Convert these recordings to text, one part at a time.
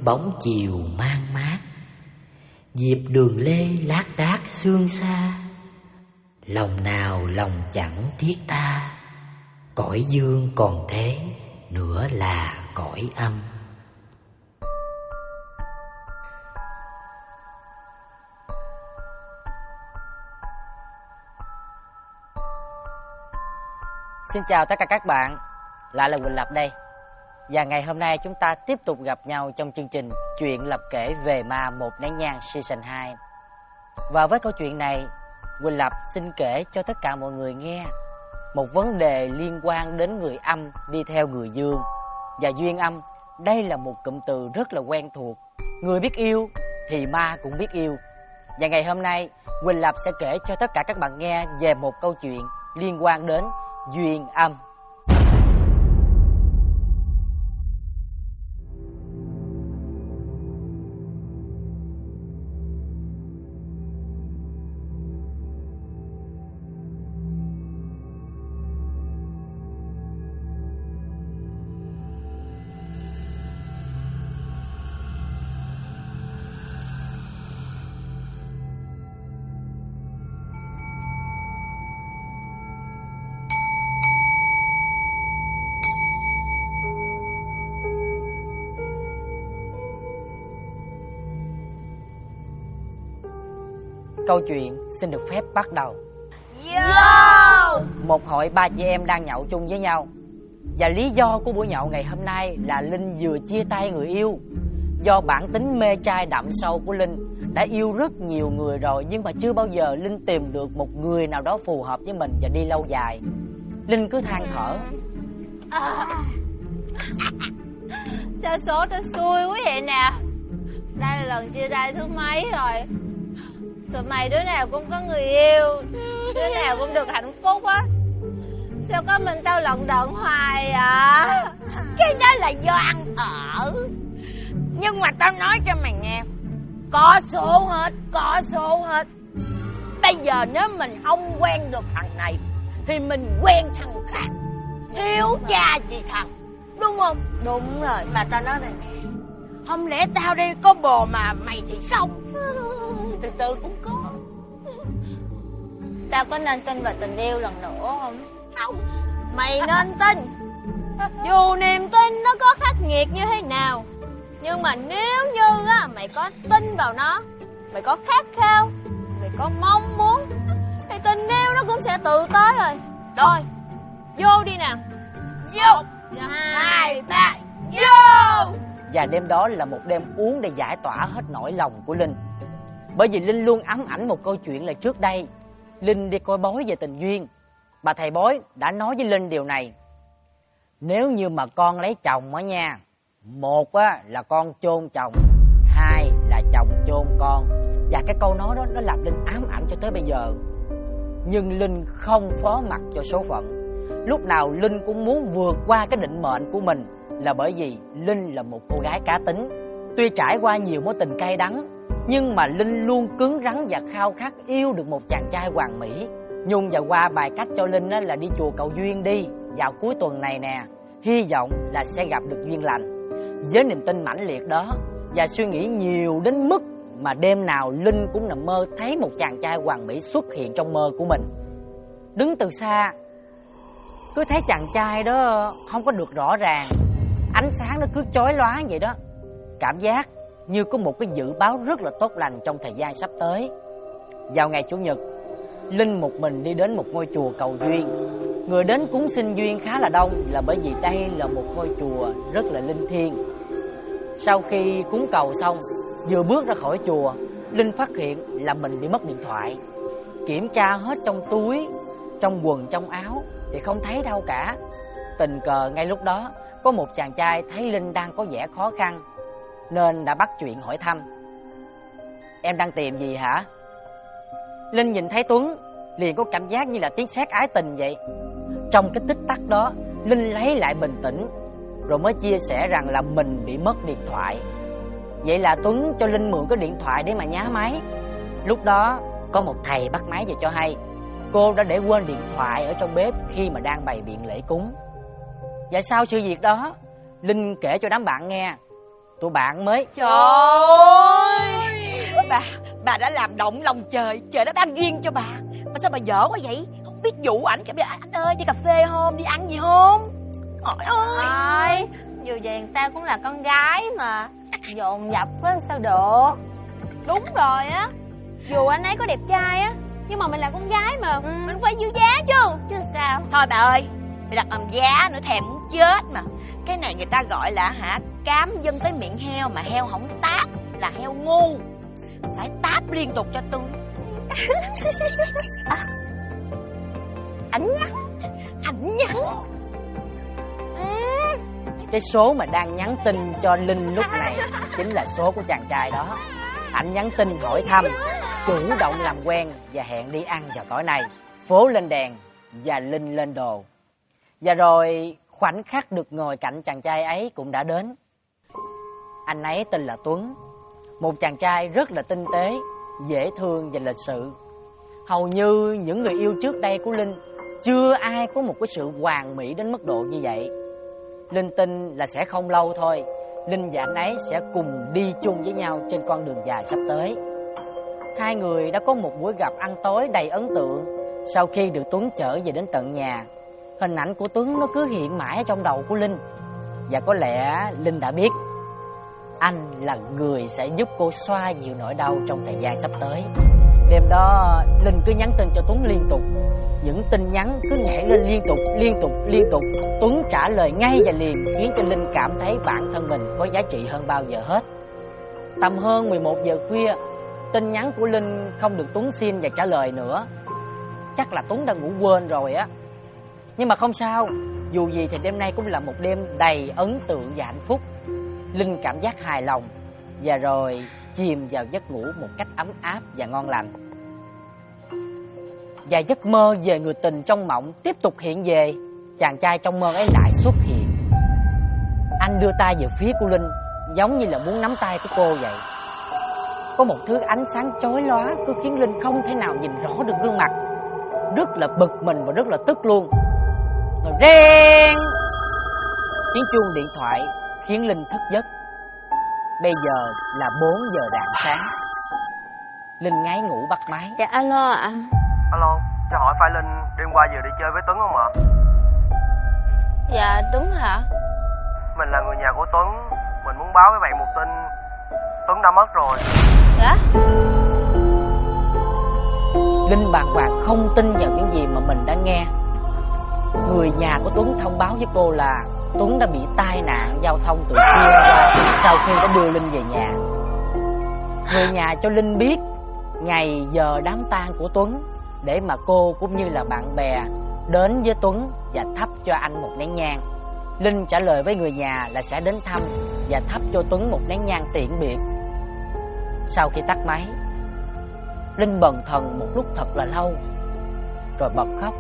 bóng chiều mang mát. Diệp đường lê lác đác sương xa, lòng nào lòng chẳng thiết tha. Cõi dương còn thế, nữa là cõi âm. Xin chào tất cả các bạn, lại là Quỳnh Lập đây. Và ngày hôm nay chúng ta tiếp tục gặp nhau trong chương trình Chuyện Lập kể về ma Một Nén Nhang Season 2. Và với câu chuyện này, Quỳnh Lập xin kể cho tất cả mọi người nghe một vấn đề liên quan đến người âm đi theo người dương. Và duyên âm, đây là một cụm từ rất là quen thuộc. Người biết yêu thì ma cũng biết yêu. Và ngày hôm nay, Quỳnh Lập sẽ kể cho tất cả các bạn nghe về một câu chuyện liên quan đến duyên âm. Câu chuyện xin được phép bắt đầu. Một hội ba chị em đang nhậu chung với nhau. Và lý do của buổi nhậu ngày hôm nay là Linh vừa chia tay người yêu. Do bản tính mê trai đậm sâu của Linh, đã yêu rất nhiều người rồi, nhưng mà chưa bao giờ Linh tìm được một người nào đó phù hợp với mình và đi lâu dài. Linh cứ than thở. Sao số tao xui quá vậy nè. Đây là lần chia tay thứ mấy rồi. Tụi mày đứa nào cũng có người yêu, đứa nào cũng được hạnh phúc á. Sao có mình tao lận đận hoài à? Cái đó là do ăn ở. Nhưng mà tao nói cho mày nghe, có số hết. Bây giờ nếu mình không quen được thằng này thì mình quen thằng khác. Thiếu cha gì thằng, đúng không? Đúng rồi. Mà tao nói này, không lẽ tao đây có bồ mà mày thì xong? Từ từ cũng có. Tao có nên tin vào tình yêu lần nữa không? Không. Mày nên tin. Dù niềm tin nó có khắc nghiệt như thế nào, nhưng mà nếu như á mày có tin vào nó, mày có khát khao, mày có mong muốn, thì tình yêu nó cũng sẽ tự tới rồi. Rồi, vô đi nào. Vô. 1, 2, 3, vô. Và đêm đó là một đêm uống để giải tỏa hết nỗi lòng của Linh. Bởi vì Linh luôn ám ảnh một câu chuyện là trước đây Linh đi coi bói về tình duyên. Bà thầy bói đã nói với Linh điều này: nếu như mà con lấy chồng á nha, một á là con chôn chồng, hai là chồng chôn con. Và cái câu nói đó nó làm Linh ám ảnh cho tới bây giờ. Nhưng Linh không phó mặc cho số phận. Lúc nào Linh cũng muốn vượt qua cái định mệnh của mình, là bởi vì Linh là một cô gái cá tính. Tuy trải qua nhiều mối tình cay đắng, nhưng mà Linh luôn cứng rắn và khao khát yêu được một chàng trai hoàn mỹ. Nhung và Hoa bài cách cho Linh là đi chùa cầu duyên đi vào cuối tuần này nè, hy vọng là sẽ gặp được duyên lành. Với niềm tin mãnh liệt đó và suy nghĩ nhiều đến mức mà đêm nào Linh cũng nằm mơ thấy một chàng trai hoàn mỹ xuất hiện trong mơ của mình. Đứng từ xa cứ thấy chàng trai đó không có được rõ ràng, ánh sáng nó cứ chói lóa vậy đó. Cảm giác như có một cái dự báo rất là tốt lành trong thời gian sắp tới. Vào ngày Chủ nhật, Linh một mình đi đến một ngôi chùa cầu duyên. Người đến cúng xin duyên khá là đông, là bởi vì đây là một ngôi chùa rất là linh thiêng. Sau khi cúng cầu xong, vừa bước ra khỏi chùa, Linh phát hiện là mình bị mất điện thoại. Kiểm tra hết trong túi, trong quần, trong áo thì không thấy đâu cả. Tình cờ ngay lúc đó có một chàng trai thấy Linh đang có vẻ khó khăn nên đã bắt chuyện hỏi thăm: em đang tìm gì hả? Linh nhìn thấy Tuấn liền có cảm giác như là tiếng sét ái tình vậy. Trong cái tích tắc đó, Linh lấy lại bình tĩnh rồi mới chia sẻ rằng là mình bị mất điện thoại. Vậy là Tuấn cho Linh mượn cái điện thoại để mà nhá máy. Lúc đó có một thầy bắt máy về cho hay cô đã để quên điện thoại ở trong bếp khi mà đang bày biện lễ cúng. Và sau sự việc đó, Linh kể cho đám bạn nghe tụi bạn mới. Trời ơi, bà đã làm động lòng trời, trời đã ban duyên cho bà. Mà sao bà dở quá vậy? Không biết dụ ảnh kìa, anh ơi đi cà phê không, đi ăn gì không? Trời ơi. Thôi, dù gì người ta cũng là con gái mà, dồn dập á sao được. Đúng rồi á, dù anh ấy có đẹp trai á, nhưng mà mình là con gái mà, mình phải giữ giá chứ. Chứ sao. Thôi bà ơi, mày đặt làm giá nữa thèm muốn chết mà. Cái này người ta gọi là cám dâng tới miệng heo mà heo không táp là heo ngu. Phải táp liên tục cho tôi. Ảnh nhắn. Cái số mà đang nhắn tin cho Linh lúc này chính là số của chàng trai đó. Ảnh nhắn tin hỏi thăm, chủ động làm quen và hẹn đi ăn vào tối nay. Phố lên đèn và Linh lên đồ. Và rồi khoảnh khắc được ngồi cạnh chàng trai ấy cũng đã đến. Anh ấy tên là Tuấn, một chàng trai rất là tinh tế, dễ thương và lịch sự. Hầu như những người yêu trước đây của Linh chưa ai có một cái sự hoàn mỹ đến mức độ như vậy. Linh tin là sẽ không lâu thôi, Linh và anh ấy sẽ cùng đi chung với nhau trên con đường dài sắp tới. Hai người đã có một buổi gặp ăn tối đầy ấn tượng. Sau khi được Tuấn chở về đến tận nhà, hình ảnh của Tuấn nó cứ hiện mãi trong đầu của Linh. Và có lẽ Linh đã biết anh là người sẽ giúp cô xoa dịu nỗi đau trong thời gian sắp tới. Đêm đó Linh cứ nhắn tin cho Tuấn liên tục. Những tin nhắn cứ nhảy lên liên tục. Tuấn trả lời ngay và liền, khiến cho Linh cảm thấy bản thân mình có giá trị hơn bao giờ hết. Tầm hơn 11 giờ khuya, tin nhắn của Linh không được Tuấn xin và trả lời nữa. Chắc là Tuấn đã ngủ quên rồi á. Nhưng mà không sao, dù gì thì đêm nay cũng là một đêm đầy ấn tượng và hạnh phúc. Linh cảm giác hài lòng và rồi chìm vào giấc ngủ một cách ấm áp và ngon lành. Và giấc mơ về người tình trong mộng tiếp tục hiện về. Chàng trai trong mơ ấy lại xuất hiện. Anh đưa tay về phía của Linh, giống như là muốn nắm tay của cô vậy. Có một thứ ánh sáng chói lóa cứ khiến Linh không thể nào nhìn rõ được gương mặt. Rất là bực mình và rất là tức luôn. Rồi reng, tiếng chuông điện thoại khiến Linh thức giấc. Bây giờ là 4 giờ rạng sáng. Linh ngáy ngủ bắt máy. Dạ alo ạ. Alo, cho hỏi Phai Linh đêm qua vừa đi chơi với Tuấn không ạ? Dạ đúng hả? Mình là người nhà của Tuấn. Mình muốn báo với bạn một tin. Tuấn đã mất rồi. Dạ? Linh bàng hoàng không tin vào những gì mà mình đã nghe. Người nhà của Tuấn thông báo với cô là Tuấn đã bị tai nạn giao thông từ khuya qua sau khi đã đưa Linh về nhà. Người nhà cho Linh biết ngày giờ đám tang của Tuấn để mà cô cũng như là bạn bè đến với Tuấn và thắp cho anh một nén nhang. Linh trả lời với người nhà là sẽ đến thăm và thắp cho Tuấn một nén nhang tiễn biệt. Sau khi tắt máy, Linh bần thần một lúc thật là lâu, rồi bật khóc.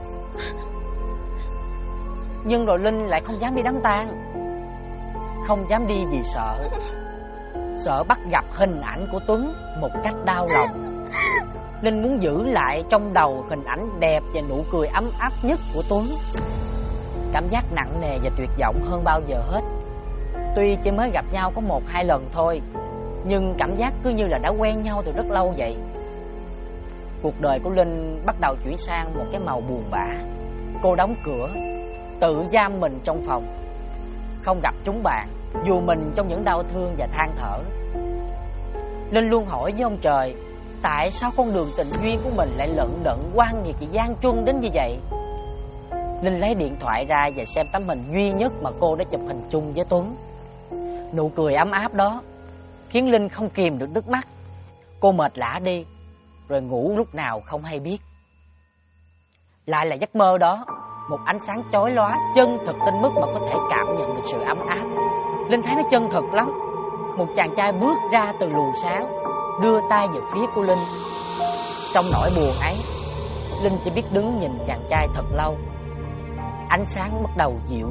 Nhưng rồi Linh lại không dám đi đám tang, không dám đi vì sợ bắt gặp hình ảnh của Tuấn một cách đau lòng. Linh muốn giữ lại trong đầu hình ảnh đẹp và nụ cười ấm áp nhất của Tuấn. Cảm giác nặng nề và tuyệt vọng hơn bao giờ hết. Tuy chỉ mới gặp nhau có 1-2 lần thôi, nhưng cảm giác cứ như là đã quen nhau từ rất lâu vậy. Cuộc đời của Linh bắt đầu chuyển sang một cái màu buồn bã. Cô đóng cửa, tự giam mình trong phòng, không gặp chúng bạn, dù mình trong những đau thương và than thở. Linh luôn hỏi với ông trời, tại sao con đường tình duyên của mình lại lận đận oan nghiệt và gian truân đến như vậy? Linh lấy điện thoại ra và xem tấm hình duy nhất mà cô đã chụp hình chung với Tuấn. Nụ cười ấm áp đó khiến Linh không kìm được nước mắt. Cô mệt lả đi, rồi ngủ lúc nào không hay biết. Lại là giấc mơ đó, một ánh sáng chói lóa chân thực đến mức mà có thể cảm nhận được sự ấm áp. Linh thấy nó chân thực lắm. Một chàng trai bước ra từ luồng sáng, đưa tay về phía của Linh. Trong nỗi buồn ấy, Linh chỉ biết đứng nhìn chàng trai thật lâu. Ánh sáng bắt đầu dịu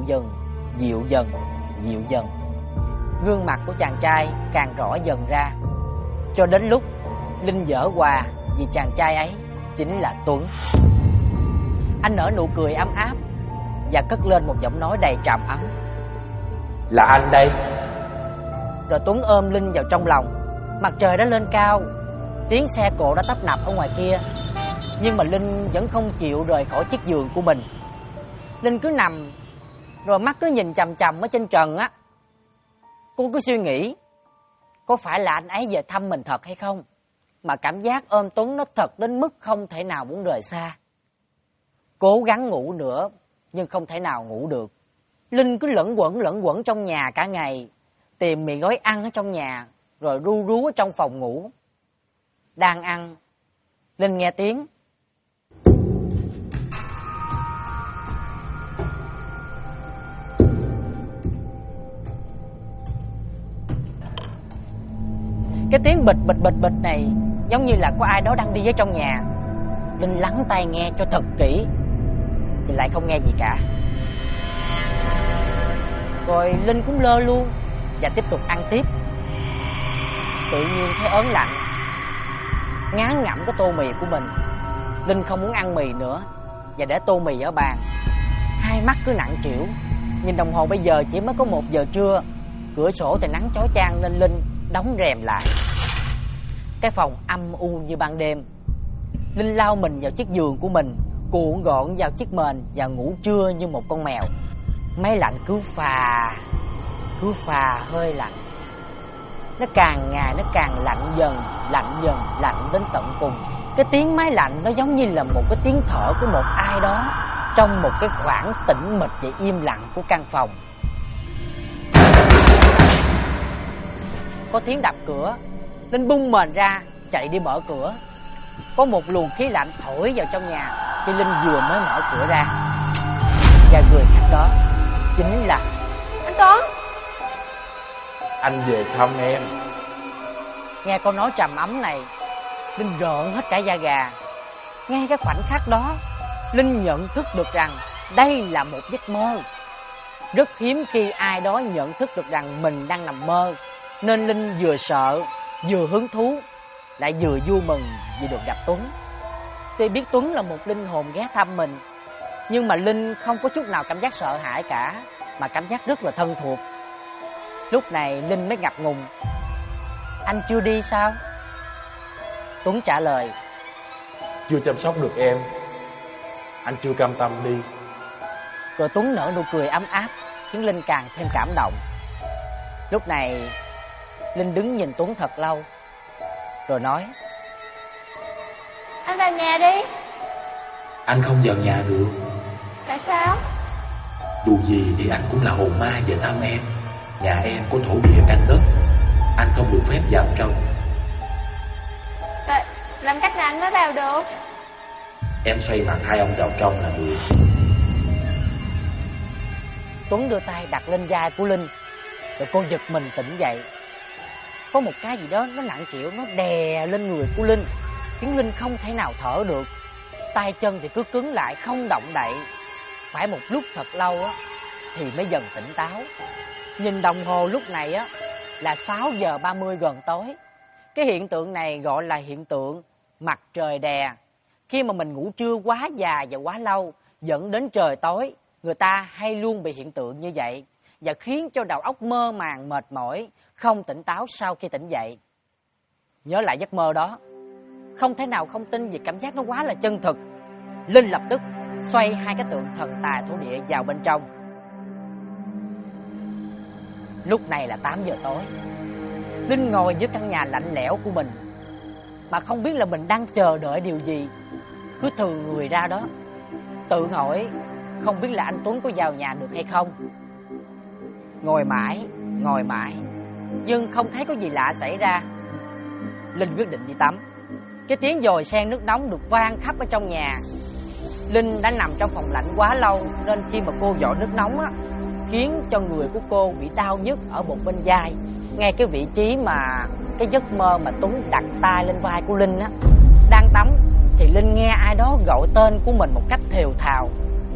dần. Gương mặt của chàng trai càng rõ dần ra, cho đến lúc Linh vỡ òa vì chàng trai ấy chính là Tuấn. Anh nở nụ cười ấm áp và cất lên một giọng nói đầy trầm ấm. Là anh đây. Rồi Tuấn ôm Linh vào trong lòng. Mặt trời đã lên cao, tiếng xe cộ đã tấp nập ở ngoài kia, nhưng mà Linh vẫn không chịu rời khỏi chiếc giường của mình. Linh cứ nằm, rồi mắt cứ nhìn chằm chằm ở trên trần á. Cô cứ suy nghĩ, có phải là anh ấy về thăm mình thật hay không, mà cảm giác ôm Tuấn nó thật đến mức không thể nào muốn rời xa. Cố gắng ngủ nữa, nhưng không thể nào ngủ được. Linh cứ lẩn quẩn trong nhà cả ngày, tìm mì gói ăn ở trong nhà, rồi ru rú ở trong phòng ngủ. Đang ăn, Linh nghe tiếng. Cái tiếng bịch này giống như là có ai đó đang đi ở trong nhà. Linh lắng tai nghe cho thật kỹ, thì lại không nghe gì cả. Rồi Linh cũng lơ luôn và tiếp tục ăn tiếp. Tự nhiên thấy ớn lạnh, ngán ngẩm cái tô mì của mình. Linh không muốn ăn mì nữa và để tô mì ở bàn. Hai mắt cứ nặng trĩu. Nhìn đồng hồ bây giờ chỉ mới có 1 giờ trưa. Cửa sổ thì nắng chói chang nên Linh đóng rèm lại. Cái phòng âm u như ban đêm. Linh lao mình vào chiếc giường của mình, cuộn gọn vào chiếc mền và ngủ trưa như một con mèo. Máy lạnh cứ phà hơi lạnh. Nó càng ngày nó càng lạnh dần, lạnh đến tận cùng. Cái tiếng máy lạnh nó giống như là một cái tiếng thở của một ai đó trong một cái khoảng tĩnh mịch và im lặng của căn phòng. Có tiếng đập cửa. Linh bung mền ra, chạy đi mở cửa. Có một luồng khí lạnh thổi vào trong nhà khi Linh vừa mới mở cửa ra. Và người khách đó chính là anh Tuấn. Anh về thăm em. Nghe câu nói trầm ấm này, Linh rợn hết cả da gà. Ngay cái khoảnh khắc đó, Linh nhận thức được rằng đây là một giấc mơ. Rất hiếm khi ai đó nhận thức được rằng mình đang nằm mơ, nên Linh vừa sợ, vừa hứng thú, lại vừa vui mừng vì được gặp Tuấn. Tuy biết Tuấn là một linh hồn ghé thăm mình, nhưng mà Linh không có chút nào cảm giác sợ hãi cả, mà cảm giác rất là thân thuộc. Lúc này Linh mới ngập ngùng. Anh chưa đi sao? Tuấn trả lời. Chưa chăm sóc được em, anh chưa cam tâm đi. Rồi Tuấn nở nụ cười ấm áp, khiến Linh càng thêm cảm động. Lúc này Linh đứng nhìn Tuấn thật lâu, rồi nói. Anh vào nhà đi. Anh không vào nhà được. Tại sao? Dù gì thì anh cũng là hồn ma về thăm em. Nhà em có thổ địa căn đất, anh không được phép vào trong. Rồi, làm cách nào anh mới vào được? Em xoay mặt hai ông vào trong là được. Tuấn đưa tay đặt lên vai của Linh, rồi cô giật mình tỉnh dậy. Có một cái gì đó nó nặng trĩu, nó đè lên người của Linh, khiến Linh không thể nào thở được. Tay chân thì cứ cứng lại, không động đậy. Phải một lúc thật lâu á thì mới dần tỉnh táo. Nhìn đồng hồ lúc này á là 6 giờ 30 gần tối. Cái hiện tượng này gọi là hiện tượng mặt trời đè. Khi mà mình ngủ trưa quá dài và quá lâu dẫn đến trời tối, người ta hay luôn bị hiện tượng như vậy, và khiến cho đầu óc mơ màng, mệt mỏi, không tỉnh táo sau khi tỉnh dậy. Nhớ lại giấc mơ đó, không thể nào không tin vì cảm giác nó quá là chân thực. Linh lập tức xoay hai cái tượng thần tài thổ địa vào bên trong. Lúc này là 8 giờ tối. Linh ngồi giữa căn nhà lạnh lẽo của mình, mà không biết là mình đang chờ đợi điều gì. Cứ thừ người ra đó, tự hỏi không biết là anh Tuấn có vào nhà được hay không. Ngồi mãi, nhưng không thấy có gì lạ xảy ra. Linh quyết định đi tắm. Cái tiếng dồi sen nước nóng được vang khắp ở trong nhà. Linh đã nằm trong phòng lạnh quá lâu, nên khi mà cô dội nước nóng á, khiến cho người của cô bị đau nhức ở một bên vai, ngay cái vị trí mà cái giấc mơ mà Tuấn đặt tay lên vai của Linh á. Đang tắm thì Linh nghe ai đó gọi tên của mình một cách thều thào.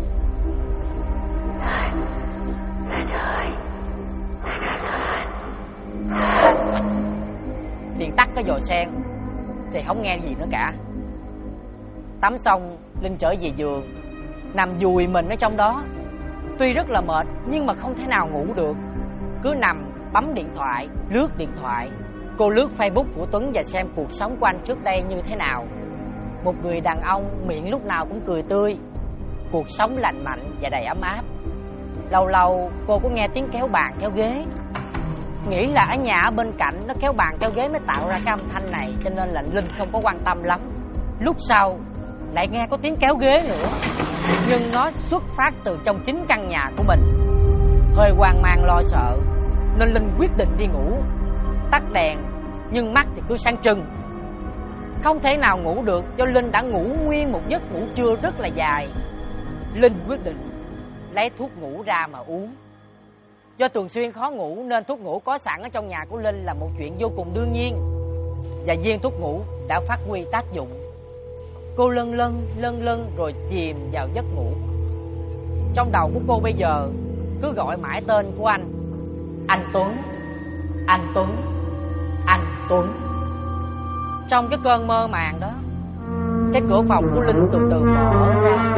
Liền tắt cái dồi sen thì không nghe gì nữa cả. Tắm xong, Linh trở về giường, nằm dùi mình ở trong đó. Tuy rất là mệt nhưng mà không thể nào ngủ được. Cứ nằm bấm điện thoại, lướt điện thoại. Cô lướt Facebook của Tuấn và xem cuộc sống của anh trước đây như thế nào. Một người đàn ông miệng lúc nào cũng cười tươi, cuộc sống lành mạnh và đầy ấm áp. Lâu lâu cô có nghe tiếng kéo bàn kéo ghế, nghĩ là ở nhà ở bên cạnh nó kéo bàn kéo ghế mới tạo ra cái âm thanh này, cho nên là Linh không có quan tâm lắm. Lúc sau lại nghe có tiếng kéo ghế nữa, nhưng nó xuất phát từ trong chính căn nhà của mình. Hơi hoang mang lo sợ nên Linh quyết định đi ngủ. Tắt đèn nhưng mắt thì cứ sáng trưng, không thể nào ngủ được, cho Linh đã ngủ nguyên một giấc ngủ trưa rất là dài. Linh quyết định lấy thuốc ngủ ra mà uống. Do thường xuyên khó ngủ nên thuốc ngủ có sẵn ở trong nhà của Linh là một chuyện vô cùng đương nhiên, và viên thuốc ngủ đã phát huy tác dụng. Cô lân lân rồi chìm vào giấc ngủ. Trong đầu của cô bây giờ cứ gọi mãi tên của anh. Anh Tuấn, anh Tuấn, anh Tuấn. Trong cái cơn mơ màng đó, cái cửa phòng của Linh từ từ mở ra.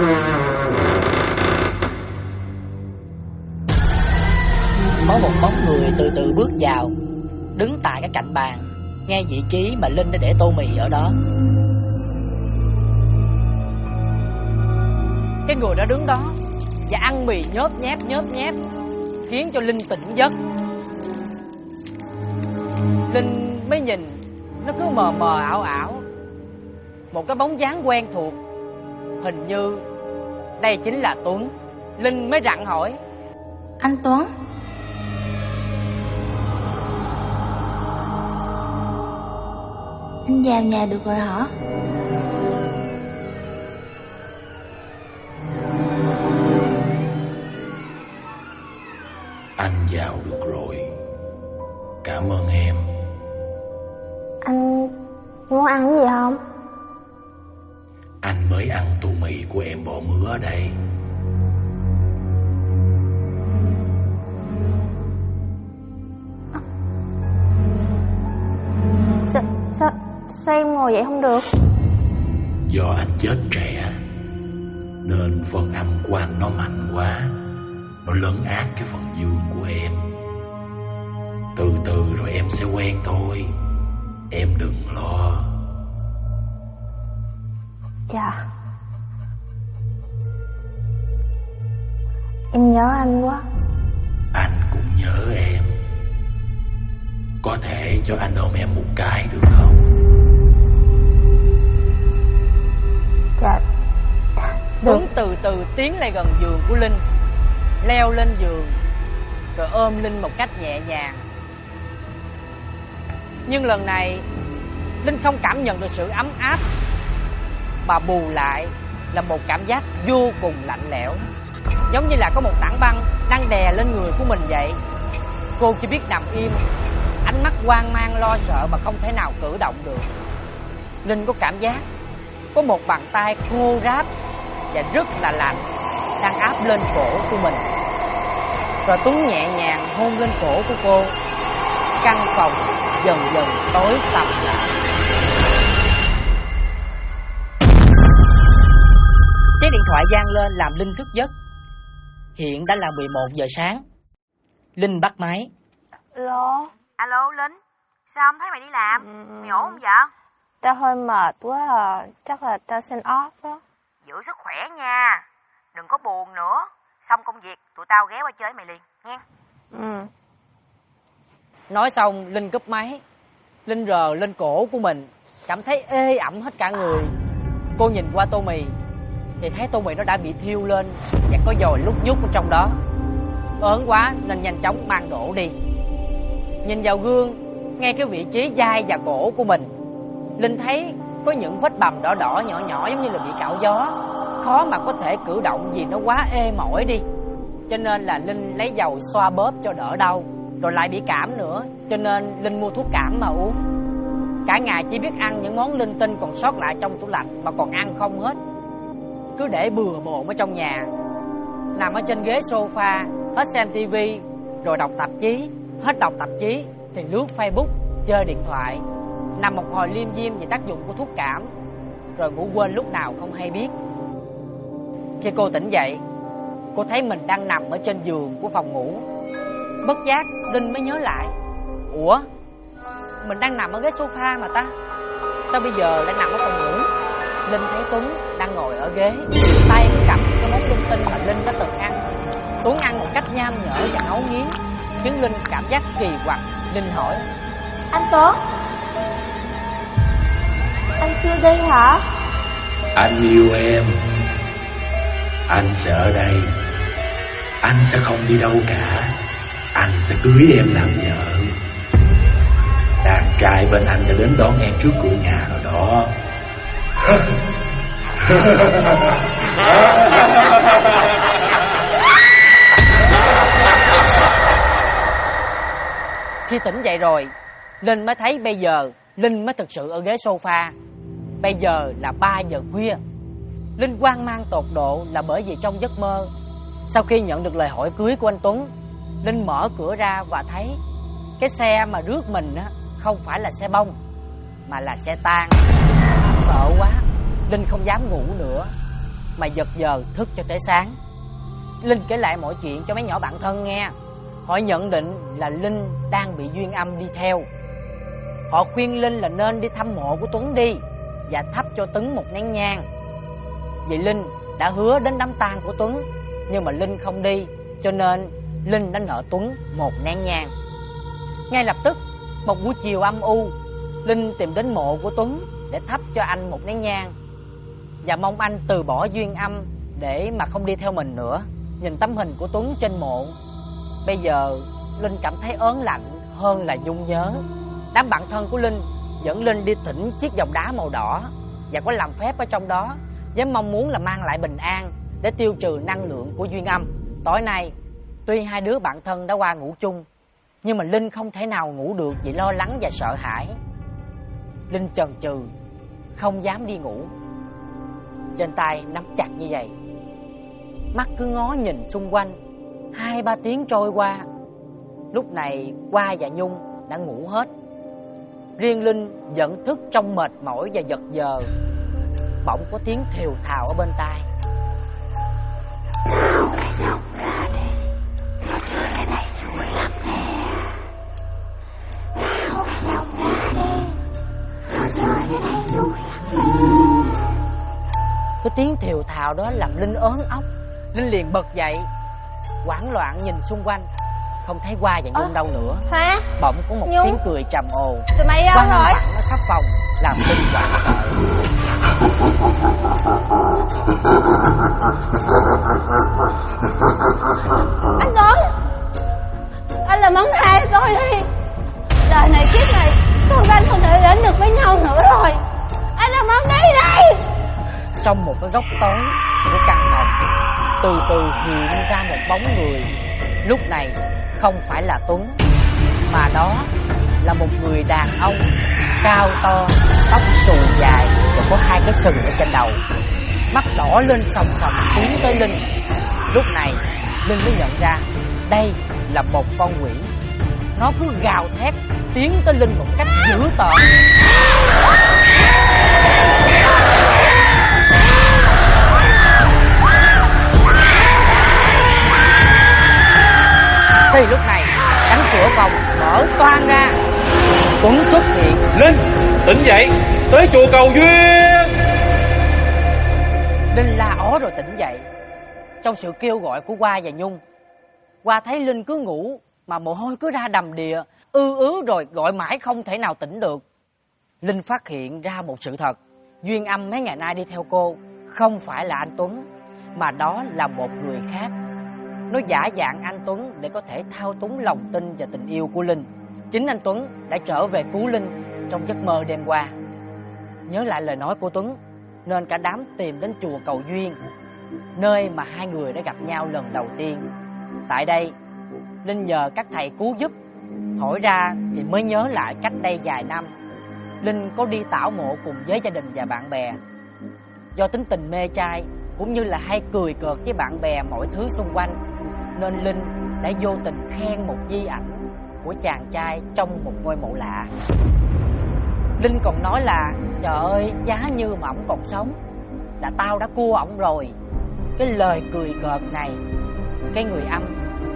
Có một bóng người từ từ bước vào, đứng tại cái cạnh bàn, ngay vị trí mà Linh đã để tô mì ở đó. Cái người đã đứng đó và ăn mì nhớp nhép, khiến cho Linh tỉnh giấc. Linh mới nhìn, nó cứ mờ mờ ảo, một cái bóng dáng quen thuộc, hình như đây chính là Tuấn. Linh mới rặn hỏi: Anh Tuấn? Anh vào nhà được rồi hả? Anh vào được rồi. Cảm ơn em. Anh muốn ăn cái gì không? Anh mới ăn tô mì của em bỏ mứa ở đây. Sao em ngồi vậy không được? Do anh chết trẻ nên phần âm của anh nó mạnh quá, nó lấn át cái phần dương của em. Từ từ rồi em sẽ quen thôi, em đừng lo. Dạ. Em nhớ anh quá. Anh cũng nhớ em. Có thể cho anh ôm em một cái được không? Dạ. Tuấn từ từ tiến lại gần giường của Linh, leo lên giường rồi ôm Linh một cách nhẹ nhàng. Nhưng lần này Linh không cảm nhận được sự ấm áp, mà bù lại là một cảm giác vô cùng lạnh lẽo, giống như là có một tảng băng đang đè lên người của mình vậy. Cô chỉ biết nằm im, ánh mắt hoang mang lo sợ mà không thể nào cử động được. Linh có cảm giác có một bàn tay khô ráp và rất là lạnh đang áp lên cổ của mình. Rồi Tuấn nhẹ nhàng hôn lên cổ của cô. Căn phòng dần dần tối sầm lại. Chiếc điện thoại vang lên làm Linh thức giấc. Hiện đã là 11 giờ sáng. Linh bắt máy. Alo Linh, sao không thấy mày đi làm? Mày ổn không vậy? Tao hơi mệt quá à. Chắc là tao xin off đó. Giữ sức khỏe nha, đừng có buồn nữa. Xong công việc tụi tao ghé qua chơi mày liền nghe. Nói xong Linh cúp máy. Linh rờ lên cổ của mình, cảm thấy ê ẩm hết cả người. Cô nhìn qua tô mì thì thấy tô mì nó đã bị thiêu lên và có dòi lúc nhúc ở trong đó. Ớn quá nên nhanh chóng mang đổ đi. Nhìn vào gương, ngay cái vị trí vai và cổ của mình, Linh thấy có những vết bầm đỏ đỏ nhỏ nhỏ giống như là bị cạo gió. Khó mà có thể cử động vì nó quá ê mỏi đi. Cho nên là Linh lấy dầu xoa bóp cho đỡ đau. Rồi lại bị cảm nữa, cho nên Linh mua thuốc cảm mà uống. Cả ngày chỉ biết ăn những món linh tinh còn sót lại trong tủ lạnh mà còn ăn không hết. Cứ để bừa bộn ở trong nhà, nằm ở trên ghế sofa, hết xem tivi rồi đọc tạp chí. Hết đọc tạp chí thì lướt Facebook, chơi điện thoại, nằm một hồi liêm diêm về tác dụng của thuốc cảm, rồi ngủ quên lúc nào không hay biết. Khi cô tỉnh dậy, cô thấy mình đang nằm ở trên giường của phòng ngủ. Bất giác Linh mới nhớ lại, ủa, mình đang nằm ở ghế sofa mà ta, sao bây giờ lại nằm ở phòng ngủ? Linh thấy Tuấn đang ngồi ở ghế, tay cầm cái món linh tinh mà Linh đã từng ăn. Tuấn ăn một cách nham nhở và ngấu nghiến, khiến Linh cảm giác kỳ quặc. Linh hỏi, anh Tuấn, anh chưa đi hả? Anh yêu em, anh sẽ ở đây. Anh sẽ không đi đâu cả. Anh sẽ cưới em làm vợ. Đàn trai bên anh đã đến đón em trước cửa nhà rồi đó. Khi tỉnh dậy rồi, Linh mới thấy bây giờ Linh mới thực sự ở ghế sofa. Bây giờ là 3 giờ khuya. Linh hoang mang tột độ là bởi vì trong giấc mơ, sau khi nhận được lời hỏi cưới của anh Tuấn, Linh mở cửa ra và thấy cái xe mà rước mình á không phải là xe bông mà là xe tang. Sợ quá, Linh không dám ngủ nữa mà giật giờ thức cho tới sáng. Linh kể lại mọi chuyện cho mấy nhỏ bạn thân nghe. Họ nhận định là Linh đang bị duyên âm đi theo. Họ khuyên Linh là nên đi thăm mộ của Tuấn đi và thắp cho Tuấn một nén nhang. Vậy Linh đã hứa đến đám tang của Tuấn, nhưng mà Linh không đi, cho nên Linh đã nợ Tuấn một nén nhang. Ngay lập tức, một buổi chiều âm u, Linh tìm đến mộ của Tuấn để thắp cho anh một nén nhang và mong anh từ bỏ duyên âm để mà không đi theo mình nữa. Nhìn tấm hình của Tuấn trên mộ, bây giờ Linh cảm thấy ớn lạnh hơn là nhung nhớ. Đám bạn thân của Linh dẫn Linh đi thỉnh chiếc vòng đá màu đỏ và có làm phép ở trong đó với mong muốn là mang lại bình an để tiêu trừ năng lượng của duyên âm. Tối nay, tuy hai đứa bạn thân đã qua ngủ chung, nhưng mà Linh không thể nào ngủ được vì lo lắng và sợ hãi. Linh chần chừ, không dám đi ngủ. Trên tay nắm chặt như vậy, mắt cứ ngó nhìn xung quanh. 2-3 tiếng trôi qua. Lúc này Hoa và Nhung đã ngủ hết. Riêng Linh vẫn thức trong mệt mỏi và giật giờ. Bỗng có tiếng thều thào ở bên tai. Tháo cái giọng ra đi, nó chơi cái này vui lắm nè. Tháo cái giọng ra đi, nó chơi cái này vui lắm. Cái tiếng thều thào đó làm Linh ớn ốc. Linh liền bật dậy, hoảng loạn nhìn xung quanh, không thấy Hoa và Nhung đâu nữa. Hả? Bỗng có một Nhung? tiếng cười trầm ồ Tụi mày đâu rồi? nó khắp phòng, làm Linh hoảng sợ. Anh Tuấn, anh là món thai tôi đi. Đời này kiếp này tôi và anh không thể đến được với nhau nữa rồi. Anh là món đấy đây. Trong một cái góc tối của căn phòng, từ từ hiện ra một bóng người. Lúc này không phải là Tuấn, mà đó là một người đàn ông cao to, tóc xù dài và có 2 cái sừng ở trên đầu. Mắt đỏ lên sòng sòng tiến tới Linh. Lúc này Linh mới nhận ra đây là một con quỷ. Nó cứ gào thét tiến tới Linh một cách dữ tợn. Thì lúc này cánh cửa phòng mở toang ra. Tuấn xuất hiện. Linh, tỉnh dậy, tới chùa cầu duyên. Linh la ó rồi tỉnh dậy. Trong sự kêu gọi của Hoa và Nhung, Hoa thấy Linh cứ ngủ mà mồ hôi cứ ra đầm đìa, ứ rồi gọi mãi không thể nào tỉnh được. Linh phát hiện ra một sự thật. Duyên âm mấy ngày nay đi theo cô không phải là anh Tuấn, mà đó là một người khác. Nó giả dạng anh Tuấn để có thể thao túng lòng tin và tình yêu của Linh. Chính anh Tuấn đã trở về cứu Linh trong giấc mơ đêm qua. Nhớ lại lời nói của Tuấn, nên cả đám tìm đến chùa cầu duyên, nơi mà hai người đã gặp nhau lần đầu tiên. Tại đây, Linh nhờ các thầy cứu giúp. Hỏi ra thì mới nhớ lại cách đây vài năm, Linh có đi tảo mộ cùng với gia đình và bạn bè. Do tính tình mê trai cũng như là hay cười cợt với bạn bè mọi thứ xung quanh, nên Linh đã vô tình khen một di ảnh của chàng trai trong một ngôi mộ lạ. Linh còn nói là trời ơi, giá như mà ổng còn sống là tao đã cua ổng rồi. Cái lời cười cợt này, cái người âm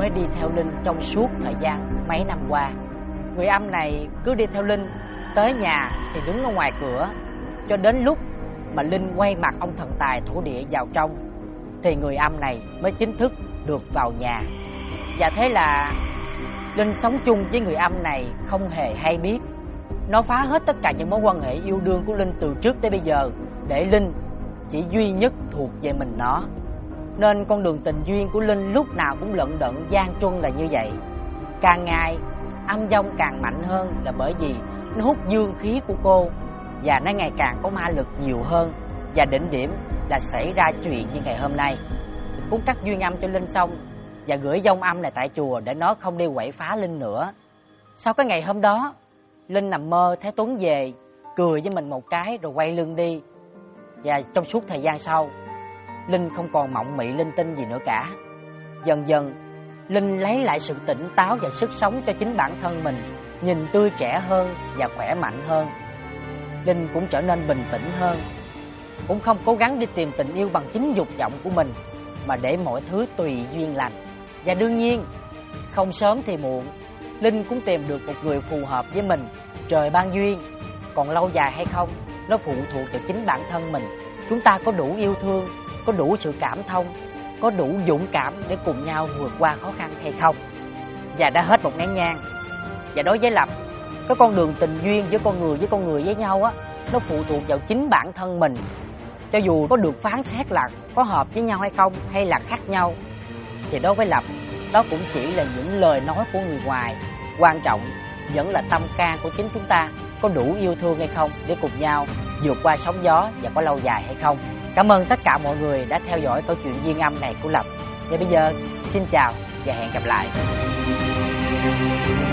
mới đi theo Linh trong suốt thời gian mấy năm qua. Người âm này cứ đi theo Linh, tới nhà thì đứng ở ngoài cửa, cho đến lúc mà Linh quay mặt ông thần tài thổ địa vào trong thì người âm này mới chính thức được vào nhà. Và thế là Linh sống chung với người âm này không hề hay biết. Nó phá hết tất cả những mối quan hệ yêu đương của Linh từ trước tới bây giờ, để Linh chỉ duy nhất thuộc về mình nó. Nên con đường tình duyên của Linh lúc nào cũng lận đận gian truân là như vậy. Càng ngày âm vong càng mạnh hơn là bởi vì nó hút dương khí của cô, và nó ngày càng có ma lực nhiều hơn. Và đỉnh điểm là xảy ra chuyện như ngày hôm nay. Cũng cắt duyên âm cho Linh xong và gửi vong âm này tại chùa để nó không đi quậy phá Linh nữa. Sau cái ngày hôm đó, Linh nằm mơ thấy Tuấn về, cười với mình một cái rồi quay lưng đi. Và trong suốt thời gian sau, Linh không còn mộng mị linh tinh gì nữa cả. Dần dần, Linh lấy lại sự tỉnh táo và sức sống cho chính bản thân mình, nhìn tươi trẻ hơn và khỏe mạnh hơn. Linh cũng trở nên bình tĩnh hơn, cũng không cố gắng đi tìm tình yêu bằng chính dục vọng của mình, mà để mọi thứ tùy duyên lành. Và đương nhiên, không sớm thì muộn, Linh cũng tìm được một người phù hợp với mình. Trời ban duyên, còn lâu dài hay không, nó phụ thuộc vào chính bản thân mình. Chúng ta có đủ yêu thương, có đủ sự cảm thông, có đủ dũng cảm để cùng nhau vượt qua khó khăn hay không. Và đã hết một nén nhang. Và đối với Lập, cái con đường tình duyên giữa con người với nhau á, nó phụ thuộc vào chính bản thân mình. Cho dù có được phán xét là có hợp với nhau hay không, hay là khác nhau, thì đối với Lập, đó cũng chỉ là những lời nói của người ngoài. Quan trọng vẫn là tâm can của chính chúng ta có đủ yêu thương hay không để cùng nhau vượt qua sóng gió và có lâu dài hay không. Cảm ơn tất cả mọi người đã theo dõi câu chuyện duyên âm này của Lập. Và bây giờ xin chào và hẹn gặp lại.